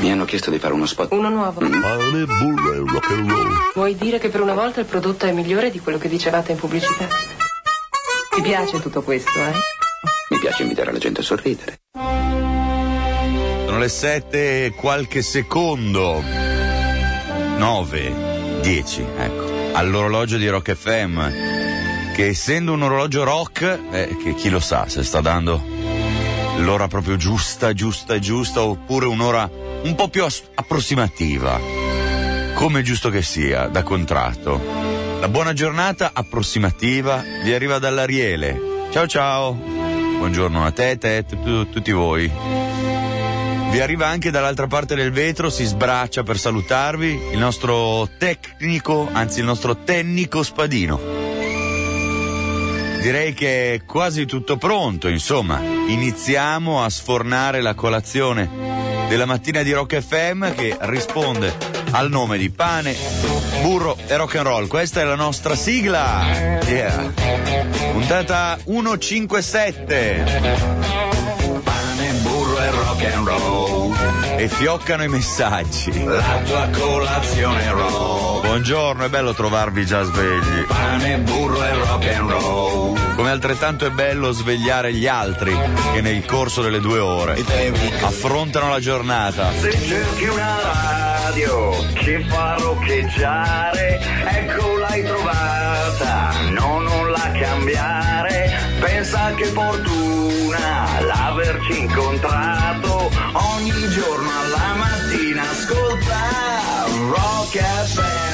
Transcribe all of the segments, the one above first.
Mi hanno chiesto di fare uno spot. Uno nuovo. Pane, burro e rock and roll. Vuoi dire che per una volta il prodotto è migliore di quello che dicevate in pubblicità? Ti piace tutto questo, eh? Mi piace invitare la gente a sorridere. Sono le 7 e qualche secondo. 9, 10, ecco. All'orologio di Rock FM. Che essendo un orologio rock, che chi lo sa se sta dando l'ora proprio giusta, oppure un'ora un po' più approssimativa, come è giusto che sia, da contratto. La buona giornata approssimativa vi arriva dall'Ariele. Ciao, buongiorno a te, tutti voi. Vi arriva anche dall'altra parte del vetro, si sbraccia per salutarvi il nostro tecnico Spadino. Direi che è quasi tutto pronto, insomma, iniziamo a sfornare la colazione della mattina di Rock FM che risponde al nome di pane, burro e rock and roll. Questa è la nostra sigla, yeah. Puntata 157. Pane, burro e rock and roll. E fioccano i messaggi. La tua colazione roll. Buongiorno, è bello trovarvi già svegli. Pane, burro e rock and roll. Come altrettanto è bello svegliare gli altri che nel corso delle 2 ore affrontano la giornata. Se cerchi una radio che fa roccheggiare, ecco l'hai trovata, no, non la cambiare. Pensa che fortuna l'averci incontrato, ogni giorno alla mattina ascolta Rock FM.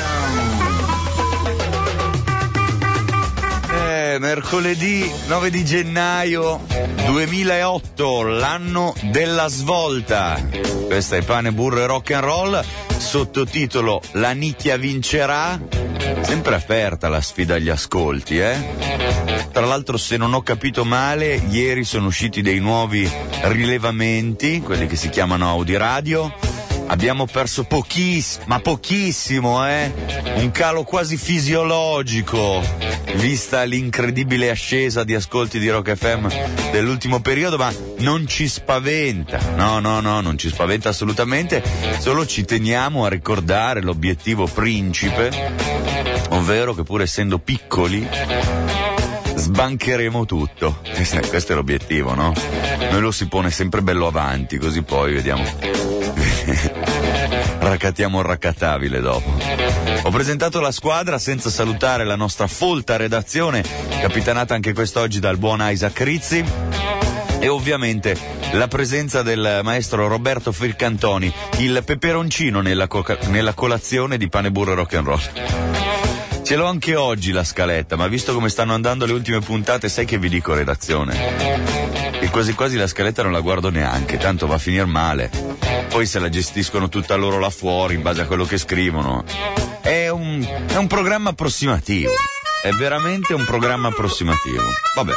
Mercoledì 9 di gennaio 2008, l'anno della svolta. Questa è Pane, burro e rock and roll, sottotitolo La nicchia vincerà. Sempre aperta la sfida agli ascolti, Tra l'altro, se non ho capito male, ieri sono usciti dei nuovi rilevamenti, quelli che si chiamano Audiradio. Abbiamo perso pochissimo, un calo quasi fisiologico, vista l'incredibile ascesa di ascolti di Rock FM dell'ultimo periodo, ma non ci spaventa, no, non ci spaventa assolutamente, solo ci teniamo a ricordare l'obiettivo principe, ovvero che pur essendo piccoli sbancheremo tutto. Questo è l'obiettivo, no? Noi lo si pone sempre bello avanti, così poi vediamo. Raccattiamo il raccattabile dopo. Ho presentato la squadra senza salutare la nostra folta redazione, capitanata anche quest'oggi dal buon Isaac Rizzi, e ovviamente la presenza del maestro Roberto Fircantoni, il peperoncino nella colazione di Pane, burro e rock and roll. Ce l'ho anche oggi la scaletta, ma visto come stanno andando le ultime puntate, sai che vi dico, redazione? E quasi quasi la scaletta non la guardo neanche, tanto va a finire male. Poi se la gestiscono tutta loro là fuori, in base a quello che scrivono. È un programma approssimativo. È veramente un programma approssimativo. Vabbè.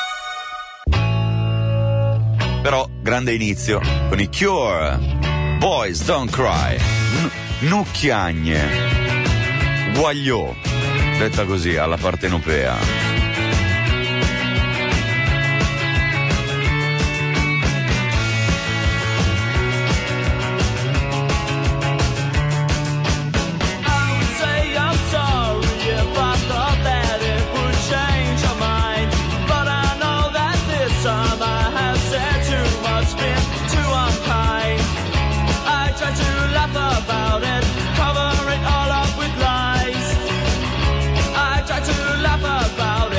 Però, grande inizio con i Cure. Boys Don't Cry. Nucchiagne. Guagliò. Detta così, alla partenopea. About it.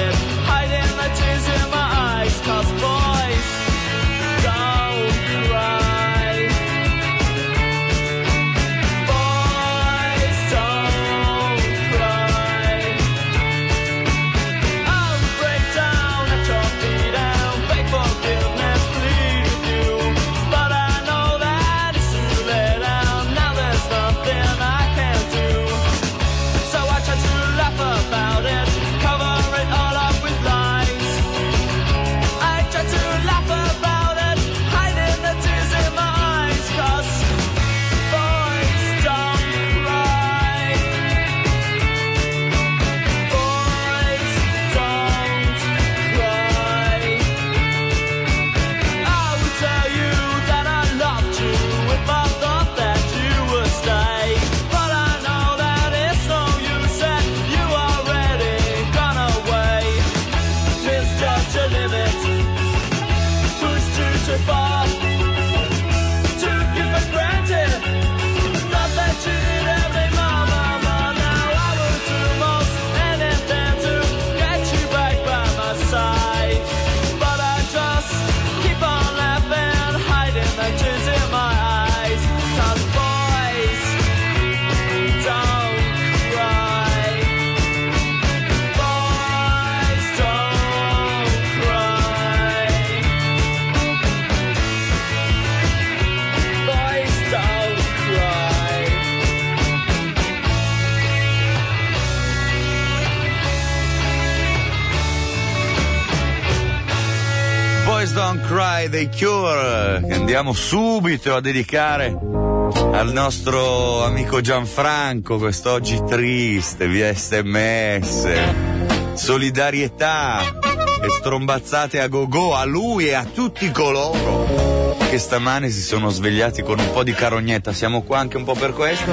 Goodbye dei Cure, che andiamo subito a dedicare al nostro amico Gianfranco, quest'oggi triste, via SMS. Solidarietà e strombazzate a go-go a lui e a tutti coloro che stamane si sono svegliati con un po' di carognetta. Siamo qua anche un po' per questo.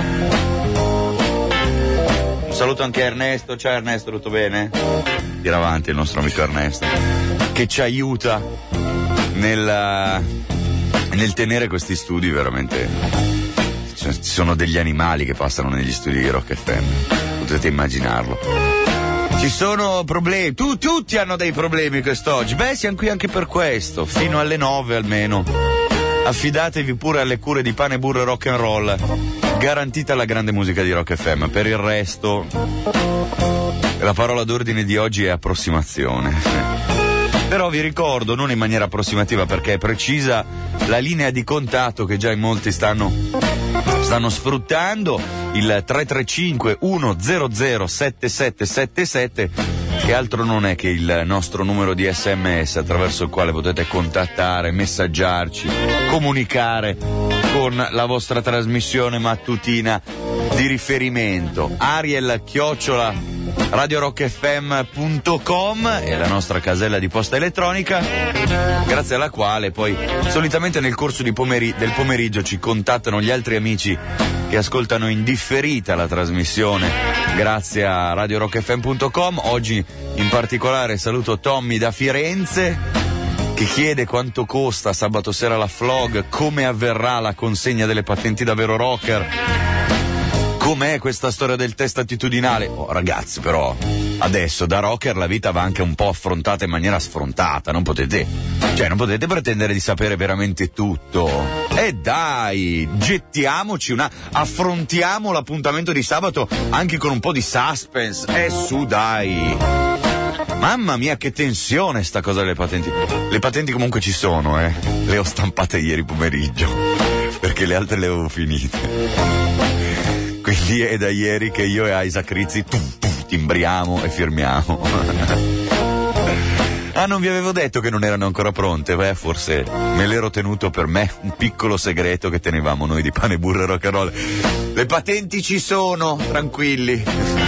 Un saluto anche a Ernesto. Ciao Ernesto, tutto bene? Tira avanti il nostro amico Ernesto, che ci aiuta nel tenere questi studi veramente. Ci sono degli animali che passano negli studi di Rock FM, potete immaginarlo. Ci sono problemi, tutti hanno dei problemi quest'oggi. Beh, siamo qui anche per questo, fino alle 9 almeno. Affidatevi pure alle cure di Pane, Burro e Rock and Roll, garantita la grande musica di Rock FM. Per il resto, la parola d'ordine di oggi è approssimazione. Però vi ricordo, non in maniera approssimativa perché è precisa, la linea di contatto che già in molti stanno sfruttando, il 335 100 7777, che altro non è che il nostro numero di SMS attraverso il quale potete contattare, messaggiarci, comunicare con la vostra trasmissione mattutina di riferimento. ariel@radiorockfm.com è la nostra casella di posta elettronica, grazie alla quale poi solitamente nel corso del pomeriggio ci contattano gli altri amici che ascoltano in differita la trasmissione grazie a radiorockfm.com. Oggi in particolare saluto Tommy da Firenze, che chiede quanto costa sabato sera la Flog, come avverrà la consegna delle patenti da vero rocker, com'è questa storia del test attitudinale. Oh, ragazzi, però adesso da rocker la vita va anche un po' affrontata in maniera sfrontata, non potete pretendere di sapere veramente tutto. E dai, affrontiamo l'appuntamento di sabato anche con un po' di suspense. Su, dai. Mamma mia, che tensione sta cosa delle patenti. Le patenti comunque ci sono, le ho stampate ieri pomeriggio, perché le altre le avevo finite. Quindi è da ieri che io e Isaac Rizzi timbriamo e firmiamo. Ah, non vi avevo detto che non erano ancora pronte? Beh, forse me l'ero tenuto per me, un piccolo segreto che tenevamo noi di Pane, Burro e Rock and Roll. Le patenti ci sono, tranquilli.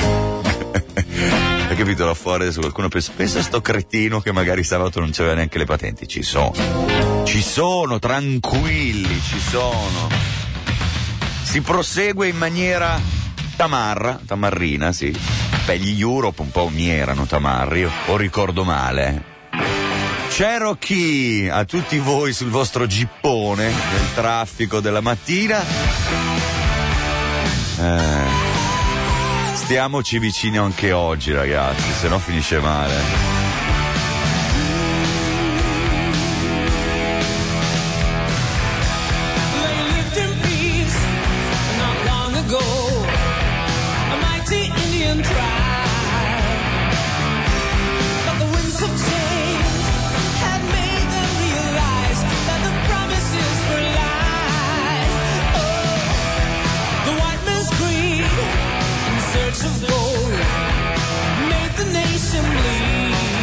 Hai capito là fuori? Adesso qualcuno pensa sto cretino che magari sabato non c'aveva neanche le patenti. Ci sono, tranquilli, ci sono. Si prosegue in maniera tamarrina, sì. Beh, gli Europe un po' mi erano tamarri, o ricordo male. Cherokee a tutti voi sul vostro gippone nel traffico della mattina. Stiamoci vicini anche oggi, ragazzi, se no finisce male. Of gold made the nation bleed.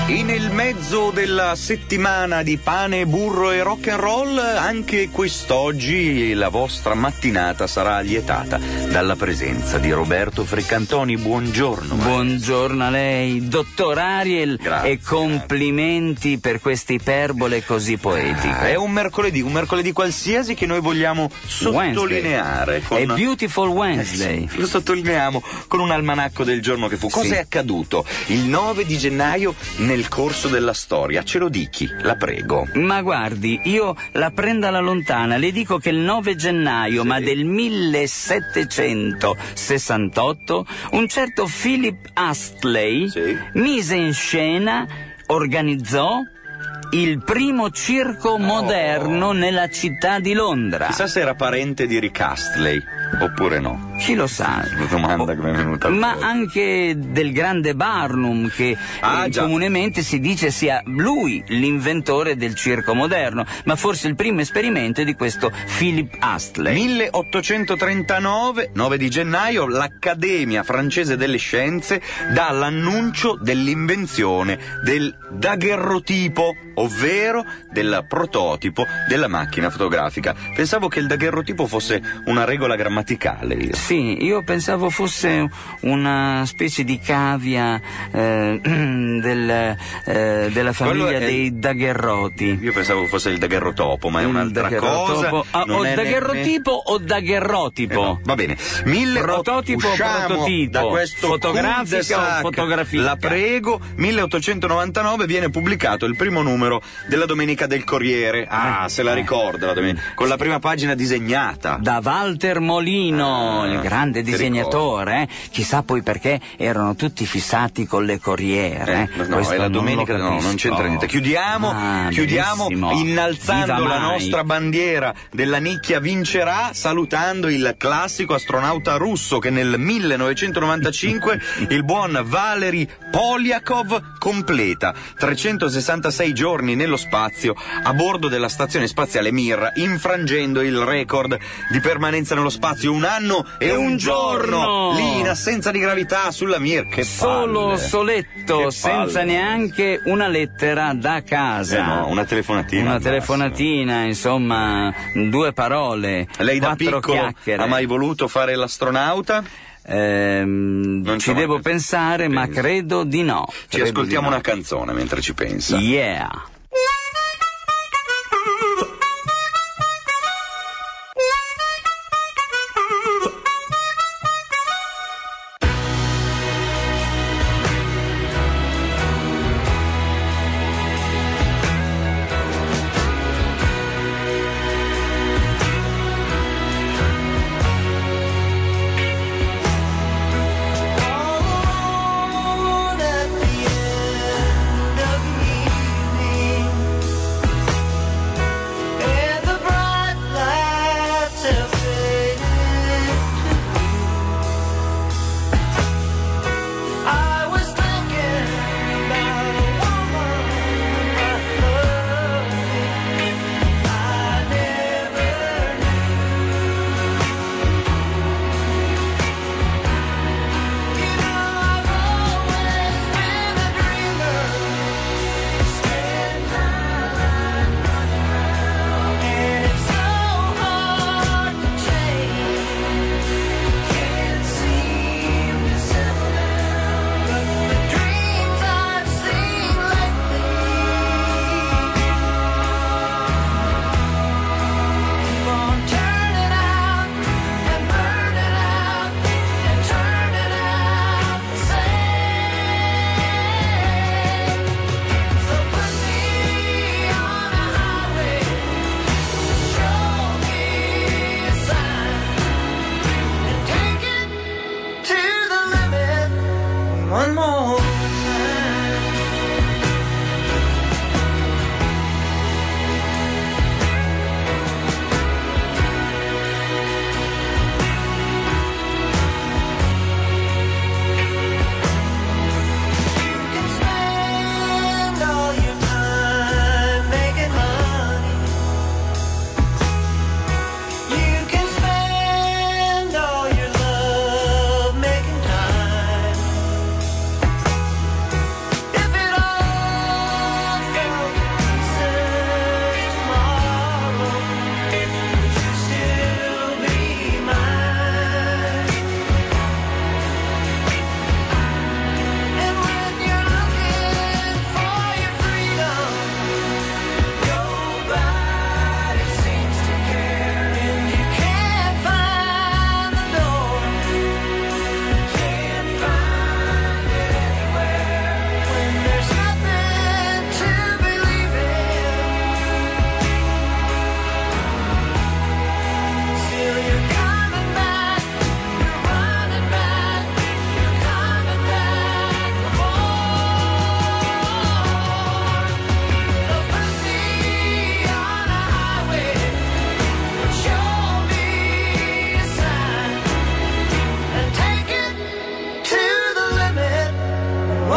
E nel mezzo della settimana di pane, burro e rock and roll, anche quest'oggi la vostra mattinata sarà lietata dalla presenza di Roberto Freccantoni. Buongiorno. Buongiorno a lei, dottor Ariel. Grazie. E complimenti per questa iperbole così poetica. È un mercoledì qualsiasi che noi vogliamo sottolineare. È Beautiful Wednesday. Lo sottolineiamo con un almanacco del giorno che fu. Cosa è accaduto il 9 di gennaio nel corso della storia? Ce lo dichi, la prego. Ma guardi, io la prendo alla lontana, le dico che il 9 gennaio, ma del 1768, un certo Philip Astley mise in scena, organizzò il primo circo moderno nella città di Londra. Chissà se era parente di Rick Astley, oppure no. Chi lo sa? Una domanda che mi è venuta. Ma anche del grande Barnum, che comunemente si dice sia lui l'inventore del circo moderno, ma forse il primo esperimento è di questo Philip Astley. 1839, 9 di gennaio, l'Accademia francese delle scienze dà l'annuncio dell'invenzione del daguerrotipo, ovvero del prototipo della macchina fotografica. Pensavo che il daguerrotipo fosse una regola grammaticale. Io. Sì, io pensavo fosse una specie di cavia della famiglia dei daguerroti. Io pensavo fosse il daguerrotopo, ma è un'altra cosa. O daguerrotipo o daguerrotipo. No, va bene. Prototipo o prototipo? Da questo fotografica o fotografia? La prego. 1899 viene pubblicato il primo numero della Domenica del Corriere. Se la ricorda la domenica, con la prima pagina disegnata da Walter Molino, il grande disegnatore. Chissà poi perché erano tutti fissati con le corriere. No, è la domenica, non c'entra niente. Chiudiamo innalzando la nostra bandiera della nicchia vincerà, salutando il classico astronauta russo che nel 1995 il buon Valery Polyakov completa 366 giorni nello spazio a bordo della stazione spaziale Mir, infrangendo il record di permanenza nello spazio 1 anno e un giorno lì in assenza di gravità sulla Mir. Che solo palle. Soletto, che senza neanche una lettera da casa. Una telefonatina. Insomma, 2 parole. Lei da 4 piccolo chiacchiere. ha mai voluto fare l'astronauta? Ci devo pensare, ma credo di no. Ci ascoltiamo una canzone mentre ci pensa. Yeah.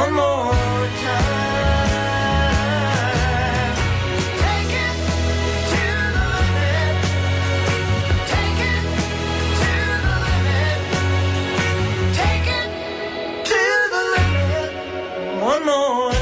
one more time. Take it to the limit. Take it to the limit. Take it to the limit. One more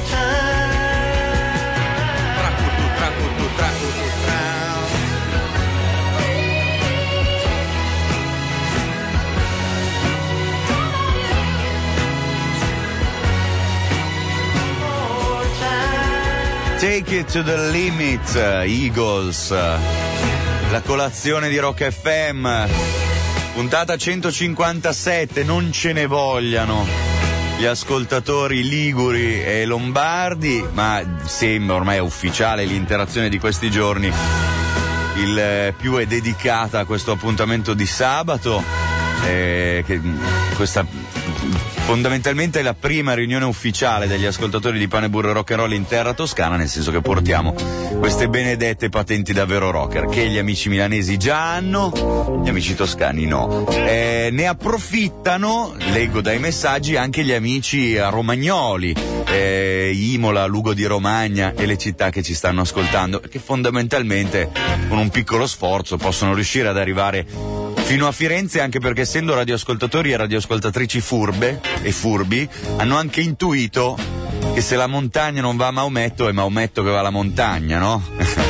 Take It to the Limit, Eagles, la colazione di Rock FM, puntata 157, non ce ne vogliano gli ascoltatori liguri e lombardi, ma sembra ormai è ufficiale l'interazione di questi giorni, il più è dedicata a questo appuntamento di sabato, che questa fondamentalmente è la prima riunione ufficiale degli ascoltatori di Pane Burro Rock and Roll in terra toscana, nel senso che portiamo queste benedette patenti davvero rocker che gli amici milanesi già hanno, gli amici toscani no. Ne approfittano, leggo dai messaggi, anche gli amici romagnoli, Imola, Lugo di Romagna e le città che ci stanno ascoltando, che fondamentalmente con un piccolo sforzo possono riuscire ad arrivare fino a Firenze, anche perché essendo radioascoltatori e radioascoltatrici furbe e furbi hanno anche intuito che se la montagna non va a Maometto è Maometto che va alla montagna, no?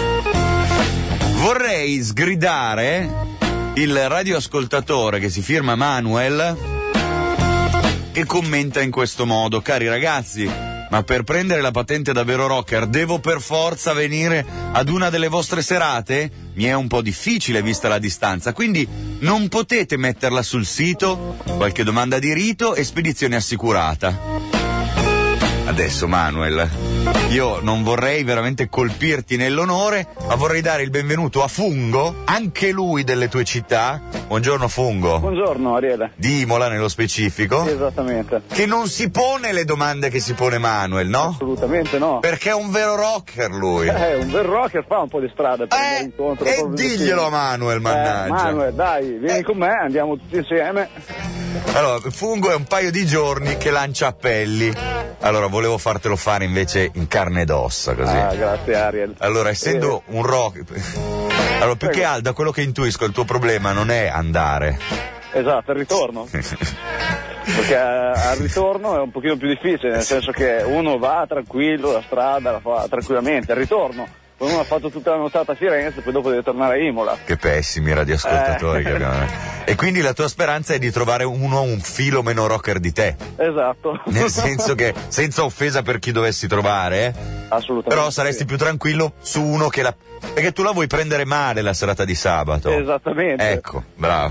Vorrei sgridare il radioascoltatore che si firma Manuel, che commenta in questo modo: cari ragazzi, ma per prendere la patente da vero rocker devo per forza venire ad una delle vostre serate? Mi è un po' difficile vista la distanza, quindi non potete metterla sul sito? Qualche domanda di rito e spedizione assicurata. Adesso Manuel, io non vorrei veramente colpirti nell'onore, ma vorrei dare il benvenuto a Fungo, anche lui delle tue città. Buongiorno Fungo. Buongiorno Ariele. Di Imola nello specifico. Sì, esattamente. Che non si pone le domande che si pone Manuel, no? Assolutamente no. Perché è un vero rocker lui. Un vero rocker fa un po' di strada per andare incontro. E diglielo a Manuel, mannaggia. Manuel, dai, vieni con me, andiamo tutti insieme. Allora, Fungo è un paio di giorni che lancia appelli. Allora, volevo fartelo fare invece in carne ed ossa, così. Grazie Ariel. Allora, essendo un rock... Allora, più che altro, da quello che intuisco, il tuo problema non è andare. Esatto, il ritorno. Perché al ritorno è un pochino più difficile, nel senso che uno va tranquillo, la strada la fa tranquillamente. Il ritorno, poi uno ha fatto tutta la nottata a Firenze, poi dopo deve tornare a Imola. Che pessimi radioascoltatori che abbiamo. E quindi la tua speranza è di trovare un filo meno rocker di te. Esatto. Nel senso che, senza offesa per chi dovessi trovare, assolutamente. Però saresti più tranquillo su uno che la... Perché tu la vuoi prendere male la serata di sabato. Esattamente. Ecco, bravo.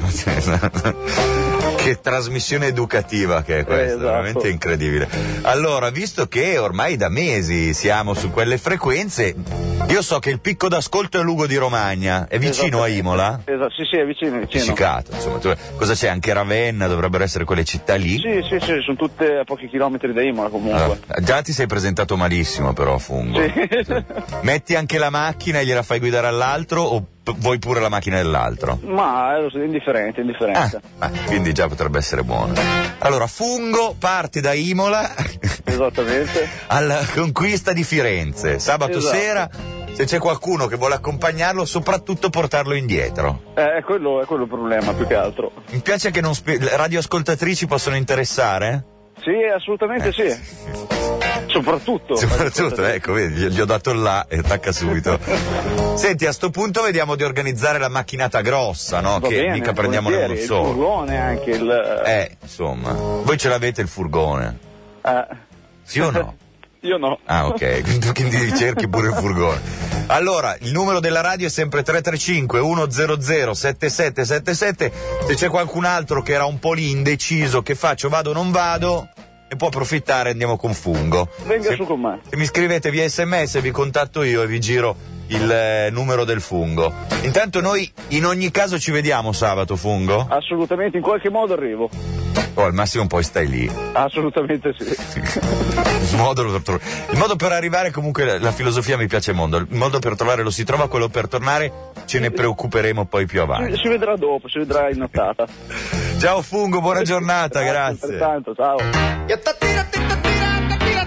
Che trasmissione educativa che è questa, esatto. Veramente incredibile. Allora, visto che ormai da mesi siamo su quelle frequenze, io so che il picco d'ascolto è Lugo di Romagna, è vicino a Imola? Esatto, sì, è vicino. Appiccicato, insomma. Cosa c'è? Anche Ravenna, dovrebbero essere quelle città lì? Sì, sono tutte a pochi chilometri da Imola comunque. Allora, già ti sei presentato malissimo però, Fungo. Sì. Metti anche la macchina e gliela fai guidare all'altro o vuoi pure la macchina dell'altro? Ma è indifferente. Quindi già potrebbe essere buono. Allora, Fungo, parti da Imola. Esattamente. Alla conquista di Firenze. Sabato sera, se c'è qualcuno che vuole accompagnarlo, soprattutto portarlo indietro. Quello è il problema, più che altro. Mi piace che radioascoltatrici possono interessare? Sì, assolutamente sì. Soprattutto, ecco, vedi, gli ho dato il là e attacca subito. Senti, a sto punto vediamo di organizzare la macchinata grossa, no? Va che bene, mica prendiamo uno solo. Il furgone anche insomma. Voi ce l'avete il furgone? Sì o no? Io no. Ah, ok, quindi cerchi pure il furgone. Allora, il numero della radio è sempre 335 100 7777. Se c'è qualcun altro che era un po' lì indeciso, che faccio, vado o non vado, ne può approfittare, andiamo con Fungo. Venga su con me. Se mi scrivete via SMS vi contatto io e vi giro il numero del Fungo. Intanto noi in ogni caso ci vediamo sabato, Fungo? Assolutamente, in qualche modo arrivo. Al massimo poi stai lì. Assolutamente sì. Il modo per arrivare, comunque la filosofia mi piace molto. Il modo per trovare lo si trova, quello per tornare ce ne preoccuperemo poi più avanti. Si vedrà dopo, si vedrà in nottata. Ciao Fungo, buona giornata, grazie. Altrettanto, ciao.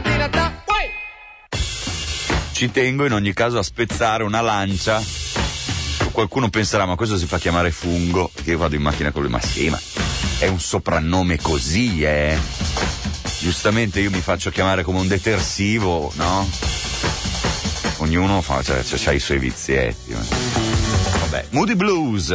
ci tengo in ogni caso a spezzare una lancia. Qualcuno penserà, ma questo si fa chiamare fungo, perché io vado in macchina con lui, ma sì, ma è un soprannome così, Giustamente io mi faccio chiamare come un detersivo, no? Ognuno c'ha i suoi vizietti. Vabbè, Moody Blues.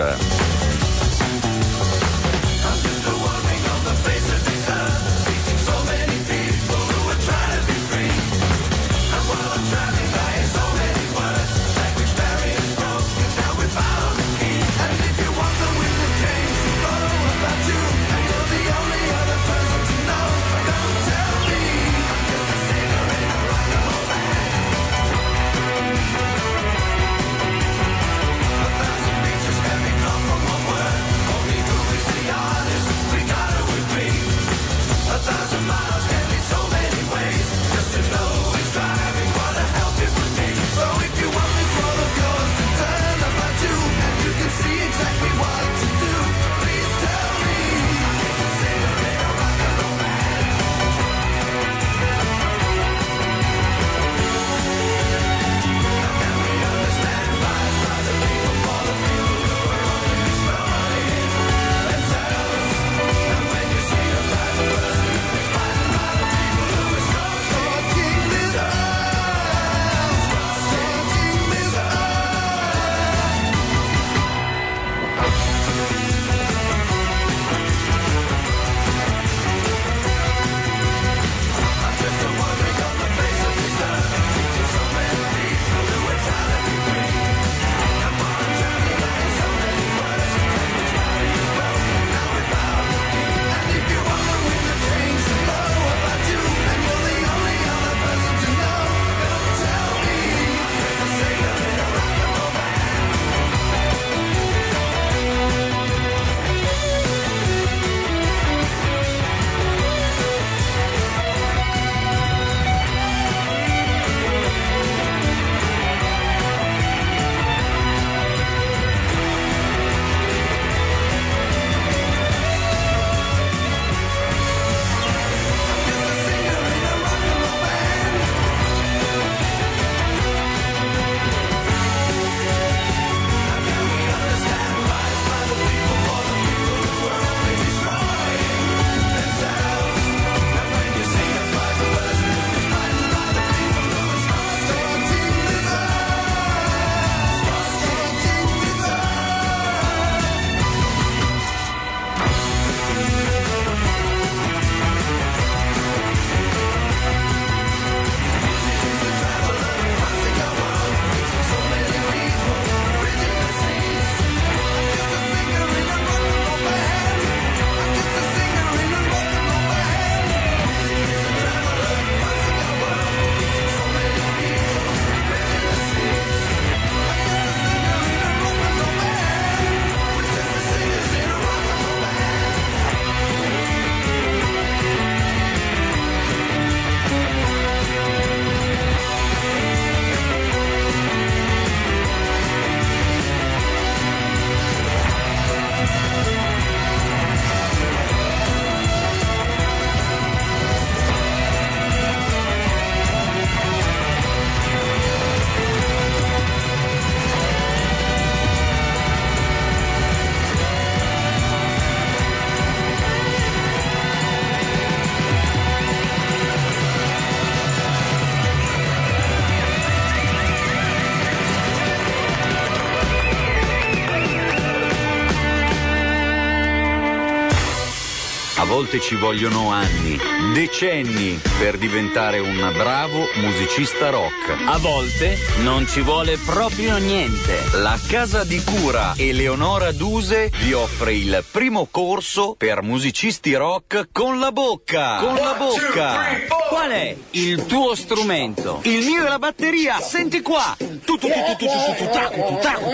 A volte ci vogliono anni, decenni per diventare un bravo musicista rock. A volte non ci vuole proprio niente. La casa di cura Eleonora Duse vi offre il primo corso per musicisti rock con la bocca. Con la bocca. Qual è il tuo strumento? Il mio è la batteria, senti qua.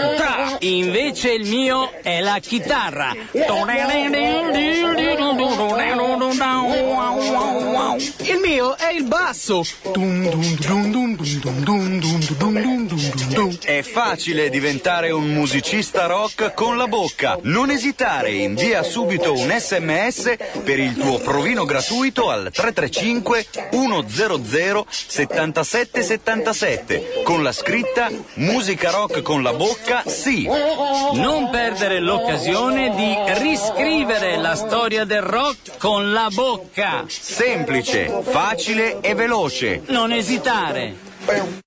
Invece il mio è la chitarra. Il mio è il basso. È facile diventare un musicista rock con la bocca. Non esitare, invia subito un SMS per il tuo provino gratuito al 335 100 77 77 con la scritta musica rock con la bocca, sì. Non perdere l'occasione di riscrivere la storia del rock con la bocca. Semplice, facile e veloce. Non esitare.